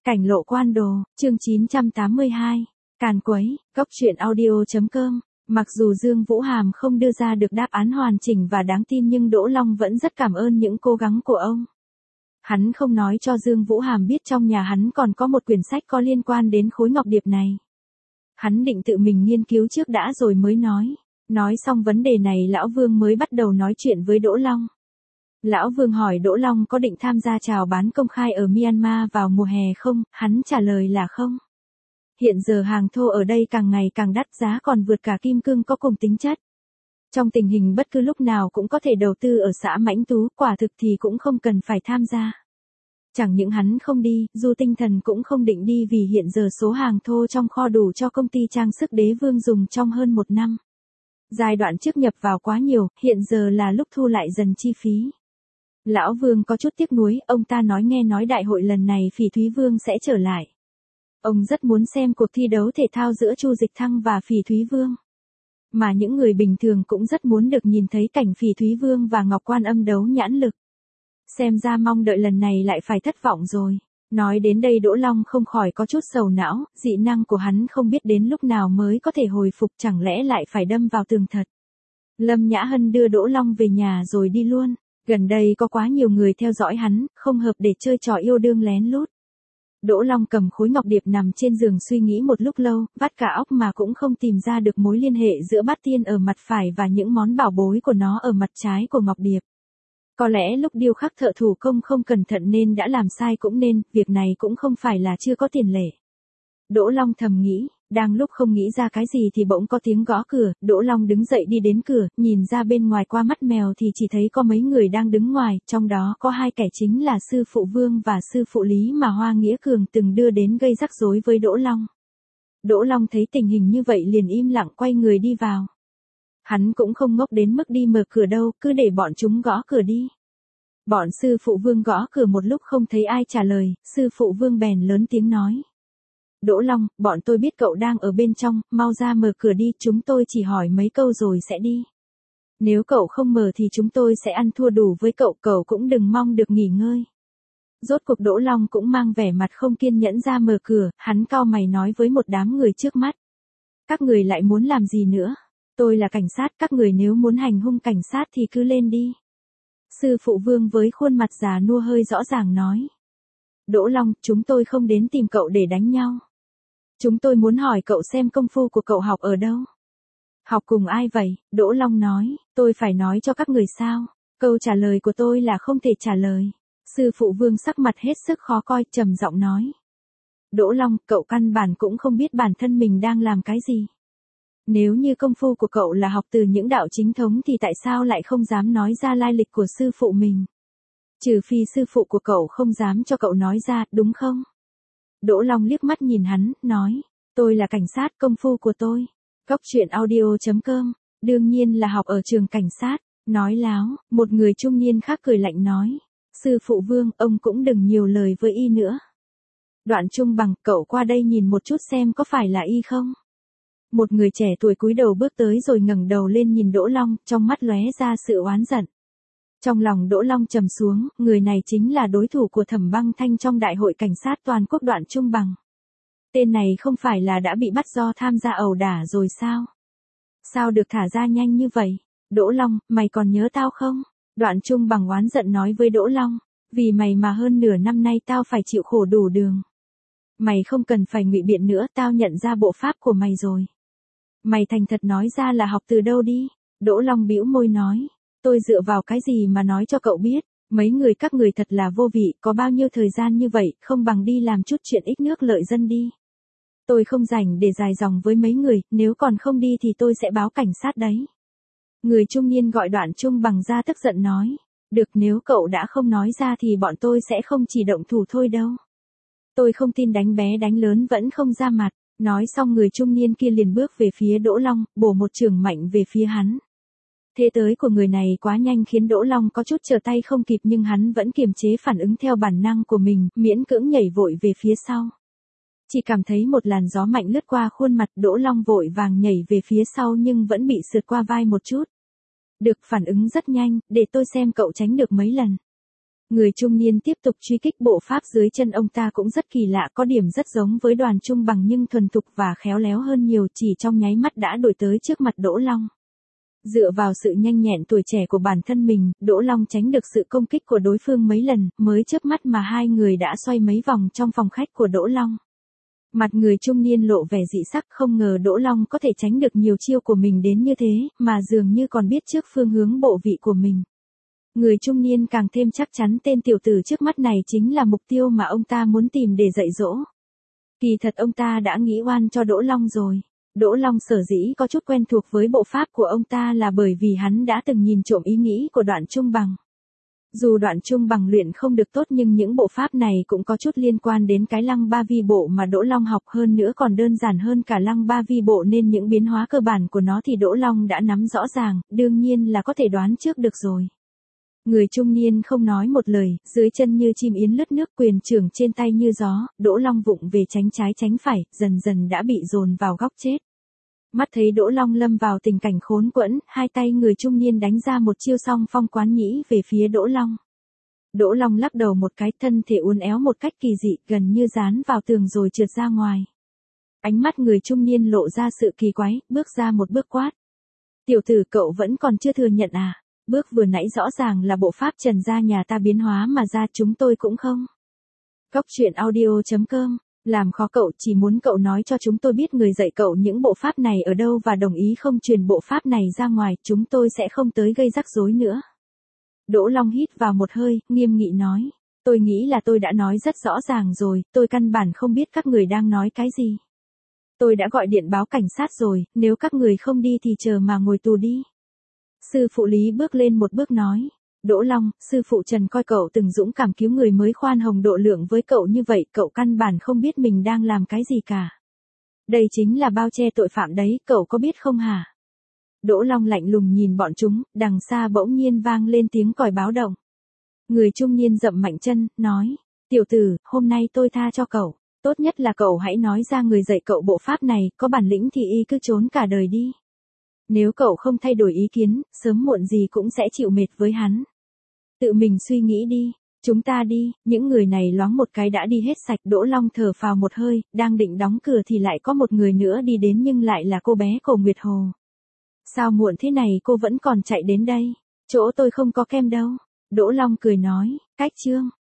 Cảnh lộ quan đồ, chương 982. Càn quấy, góc truyện audio.com. Mặc dù Dương Vũ Hàm không đưa ra được đáp án hoàn chỉnh và đáng tin nhưng Đỗ Long vẫn rất cảm ơn những cố gắng của ông. Hắn không nói cho Dương Vũ Hàm biết trong nhà hắn còn có một quyển sách có liên quan đến khối ngọc điệp này. Hắn định tự mình nghiên cứu trước đã rồi mới nói. Nói xong vấn đề này Lão Vương mới bắt đầu nói chuyện với Đỗ Long. Lão Vương hỏi Đỗ Long có định tham gia chào bán công khai ở Myanmar vào mùa hè không, hắn trả lời là không. Hiện giờ hàng thô ở đây càng ngày càng đắt, giá còn vượt cả kim cương có cùng tính chất. Trong tình hình bất cứ lúc nào cũng có thể đầu tư ở xã Mãnh Tú, quả thực thì cũng không cần phải tham gia. Chẳng những hắn không đi, Du Tinh Thần cũng không định đi vì hiện giờ số hàng thô trong kho đủ cho công ty trang sức Đế Vương dùng trong hơn một năm. Giai đoạn trước nhập vào quá nhiều, hiện giờ là lúc thu lại dần chi phí. Lão Vương có chút tiếc nuối, ông ta nghe nói đại hội lần này Phỉ Thúy Vương sẽ trở lại. Ông rất muốn xem cuộc thi đấu thể thao giữa Chu Dịch Thăng và Phỉ Thúy Vương. Mà những người bình thường cũng rất muốn được nhìn thấy cảnh Phỉ Thúy Vương và Ngọc Quan Âm đấu nhãn lực. Xem ra mong đợi lần này lại phải thất vọng rồi. Nói đến đây Đỗ Long không khỏi có chút sầu não, dị năng của hắn không biết đến lúc nào mới có thể hồi phục, chẳng lẽ lại phải đâm vào tường thật. Lâm Nhã Hân đưa Đỗ Long về nhà rồi đi luôn. Gần đây có quá nhiều người theo dõi hắn, không hợp để chơi trò yêu đương lén lút. Đỗ Long cầm khối ngọc điệp nằm trên giường suy nghĩ một lúc lâu, vắt cả óc mà cũng không tìm ra được mối liên hệ giữa bát tiên ở mặt phải và những món bảo bối của nó ở mặt trái của ngọc điệp. Có lẽ lúc điêu khắc thợ thủ công không cẩn thận nên đã làm sai cũng nên, việc này cũng không phải là chưa có tiền lệ. Đỗ Long thầm nghĩ, đang lúc không nghĩ ra cái gì thì bỗng có tiếng gõ cửa, Đỗ Long đứng dậy đi đến cửa, nhìn ra bên ngoài qua mắt mèo thì chỉ thấy có mấy người đang đứng ngoài, trong đó có hai kẻ chính là sư phụ Vương và sư phụ Lý mà Hoa Nghĩa Cường từng đưa đến gây rắc rối với Đỗ Long. Đỗ Long thấy tình hình như vậy liền im lặng quay người đi vào. Hắn cũng không ngốc đến mức đi mở cửa đâu, cứ để bọn chúng gõ cửa đi. Bọn sư phụ Vương gõ cửa một lúc không thấy ai trả lời, sư phụ Vương bèn lớn tiếng nói. Đỗ Long, bọn tôi biết cậu đang ở bên trong, mau ra mở cửa đi, chúng tôi chỉ hỏi mấy câu rồi sẽ đi. Nếu cậu không mở thì chúng tôi sẽ ăn thua đủ với cậu, cậu cũng đừng mong được nghỉ ngơi. Rốt cuộc Đỗ Long cũng mang vẻ mặt không kiên nhẫn ra mở cửa, hắn cau mày nói với một đám người trước mắt. Các người lại muốn làm gì nữa? Tôi là cảnh sát, các người nếu muốn hành hung cảnh sát thì cứ lên đi. Sư phụ Vương với khuôn mặt già nua hơi rõ ràng nói. Đỗ Long, chúng tôi không đến tìm cậu để đánh nhau. Chúng tôi muốn hỏi cậu xem công phu của cậu học ở đâu. Học cùng ai vậy? Đỗ Long nói, tôi phải nói cho các người sao? Câu trả lời của tôi là không thể trả lời. Sư phụ Vương sắc mặt hết sức khó coi, trầm giọng nói. Đỗ Long, cậu căn bản cũng không biết bản thân mình đang làm cái gì. Nếu như công phu của cậu là học từ những đạo chính thống thì tại sao lại không dám nói ra lai lịch của sư phụ mình? Trừ phi sư phụ của cậu không dám cho cậu nói ra, đúng không? Đỗ Long liếc mắt nhìn hắn, nói, tôi là cảnh sát, công phu của tôi. Góc truyện audio.com, đương nhiên là học ở trường cảnh sát. Nói láo, một người trung niên khác cười lạnh nói, sư phụ Vương, ông cũng đừng nhiều lời với y nữa. Đoạn Trung Bằng, cậu qua đây nhìn một chút xem có phải là y không? Một người trẻ tuổi cúi đầu bước tới rồi ngẩng đầu lên nhìn Đỗ Long, trong mắt lóe ra sự oán giận. Trong lòng Đỗ Long trầm xuống, người này chính là đối thủ của Thẩm Băng Thanh trong đại hội cảnh sát toàn quốc Đoạn Trung Bằng. Tên này không phải là đã bị bắt do tham gia ẩu đả rồi sao? Sao được thả ra nhanh như vậy? Đỗ Long, mày còn nhớ tao không? Đoạn Trung Bằng oán giận nói với Đỗ Long, vì mày mà hơn nửa năm nay tao phải chịu khổ đủ đường. Mày không cần phải ngụy biện nữa, tao nhận ra bộ pháp của mày rồi. Mày thành thật nói ra là học từ đâu đi? Đỗ Long bĩu môi nói. Tôi dựa vào cái gì mà nói cho cậu biết, mấy người các người thật là vô vị, có bao nhiêu thời gian như vậy, không bằng đi làm chút chuyện ích nước lợi dân đi. Tôi không rảnh để dài dòng với mấy người, nếu còn không đi thì tôi sẽ báo cảnh sát đấy. Người trung niên gọi Đoạn Trung Bằng ra tức giận nói, được, nếu cậu đã không nói ra thì bọn tôi sẽ không chỉ động thủ thôi đâu. Tôi không tin đánh bé đánh lớn vẫn không ra mặt. Nói xong người trung niên kia liền bước về phía Đỗ Long, bổ một chưởng mạnh về phía hắn. Thế tới của người này quá nhanh khiến Đỗ Long có chút trở tay không kịp nhưng hắn vẫn kiềm chế phản ứng theo bản năng của mình, miễn cưỡng nhảy vội về phía sau. Chỉ cảm thấy một làn gió mạnh lướt qua khuôn mặt, Đỗ Long vội vàng nhảy về phía sau nhưng vẫn bị sượt qua vai một chút. Được, phản ứng rất nhanh, để tôi xem cậu tránh được mấy lần. Người trung niên tiếp tục truy kích bộ pháp dưới chân ông ta cũng rất kỳ lạ, có điểm rất giống với Đoàn Trung Bằng nhưng thuần thục và khéo léo hơn nhiều, chỉ trong nháy mắt đã đuổi tới trước mặt Đỗ Long. Dựa vào sự nhanh nhẹn tuổi trẻ của bản thân mình, Đỗ Long tránh được sự công kích của đối phương mấy lần, mới chớp mắt mà hai người đã xoay mấy vòng trong phòng khách của Đỗ Long. Mặt người trung niên lộ vẻ dị sắc, không ngờ Đỗ Long có thể tránh được nhiều chiêu của mình đến như thế, mà dường như còn biết trước phương hướng bộ vị của mình. Người trung niên càng thêm chắc chắn tên tiểu tử trước mắt này chính là mục tiêu mà ông ta muốn tìm để dạy dỗ. Kỳ thật ông ta đã nghĩ oan cho Đỗ Long rồi. Đỗ Long sở dĩ có chút quen thuộc với bộ pháp của ông ta là bởi vì hắn đã từng nhìn trộm ý nghĩ của Đoạn Trung Bằng. Dù Đoạn Trung Bằng luyện không được tốt nhưng những bộ pháp này cũng có chút liên quan đến cái lăng ba vi bộ mà Đỗ Long học, hơn nữa còn đơn giản hơn cả lăng ba vi bộ, nên những biến hóa cơ bản của nó thì Đỗ Long đã nắm rõ ràng, đương nhiên là có thể đoán trước được rồi. Người trung niên không nói một lời, dưới chân như chim yến lướt nước, quyền trưởng trên tay như gió, Đỗ Long vụng về tránh trái tránh phải, dần dần đã bị dồn vào góc chết. Mắt thấy Đỗ Long lâm vào tình cảnh khốn quẫn, hai tay người trung niên đánh ra một chiêu song phong quán nhĩ về phía Đỗ Long. Đỗ Long lắc đầu một cái, thân thể uốn éo một cách kỳ dị, gần như dán vào tường rồi trượt ra ngoài. Ánh mắt người trung niên lộ ra sự kỳ quái, bước ra một bước quát. Tiểu tử, cậu vẫn còn chưa thừa nhận à? Bước vừa nãy rõ ràng là bộ pháp Trần gia nhà ta biến hóa mà ra, chúng tôi cũng không. Cóc truyện audio.com, làm khó cậu, chỉ muốn cậu nói cho chúng tôi biết người dạy cậu những bộ pháp này ở đâu và đồng ý không truyền bộ pháp này ra ngoài, chúng tôi sẽ không tới gây rắc rối nữa. Đỗ Long hít vào một hơi, nghiêm nghị nói. Tôi nghĩ là tôi đã nói rất rõ ràng rồi, tôi căn bản không biết các người đang nói cái gì. Tôi đã gọi điện báo cảnh sát rồi, nếu các người không đi thì chờ mà ngồi tù đi. Sư phụ Lý bước lên một bước nói. Đỗ Long, sư phụ Trần coi cậu từng dũng cảm cứu người mới khoan hồng độ lượng với cậu như vậy, cậu căn bản không biết mình đang làm cái gì cả. Đây chính là bao che tội phạm đấy, cậu có biết không hả? Đỗ Long lạnh lùng nhìn bọn chúng, đằng xa bỗng nhiên vang lên tiếng còi báo động. Người trung niên dậm mạnh chân, nói. Tiểu tử, hôm nay tôi tha cho cậu, tốt nhất là cậu hãy nói ra người dạy cậu bộ pháp này, có bản lĩnh thì y cứ trốn cả đời đi. Nếu cậu không thay đổi ý kiến, sớm muộn gì cũng sẽ chịu mệt với hắn. Tự mình suy nghĩ đi, chúng ta đi, những người này loáng một cái đã đi hết sạch. Đỗ Long thở phào một hơi, đang định đóng cửa thì lại có một người nữa đi đến, nhưng lại là cô bé Cổ Nguyệt Hồ. Sao muộn thế này cô vẫn còn chạy đến đây? Chỗ tôi không có kem đâu. Đỗ Long cười nói, cách chương.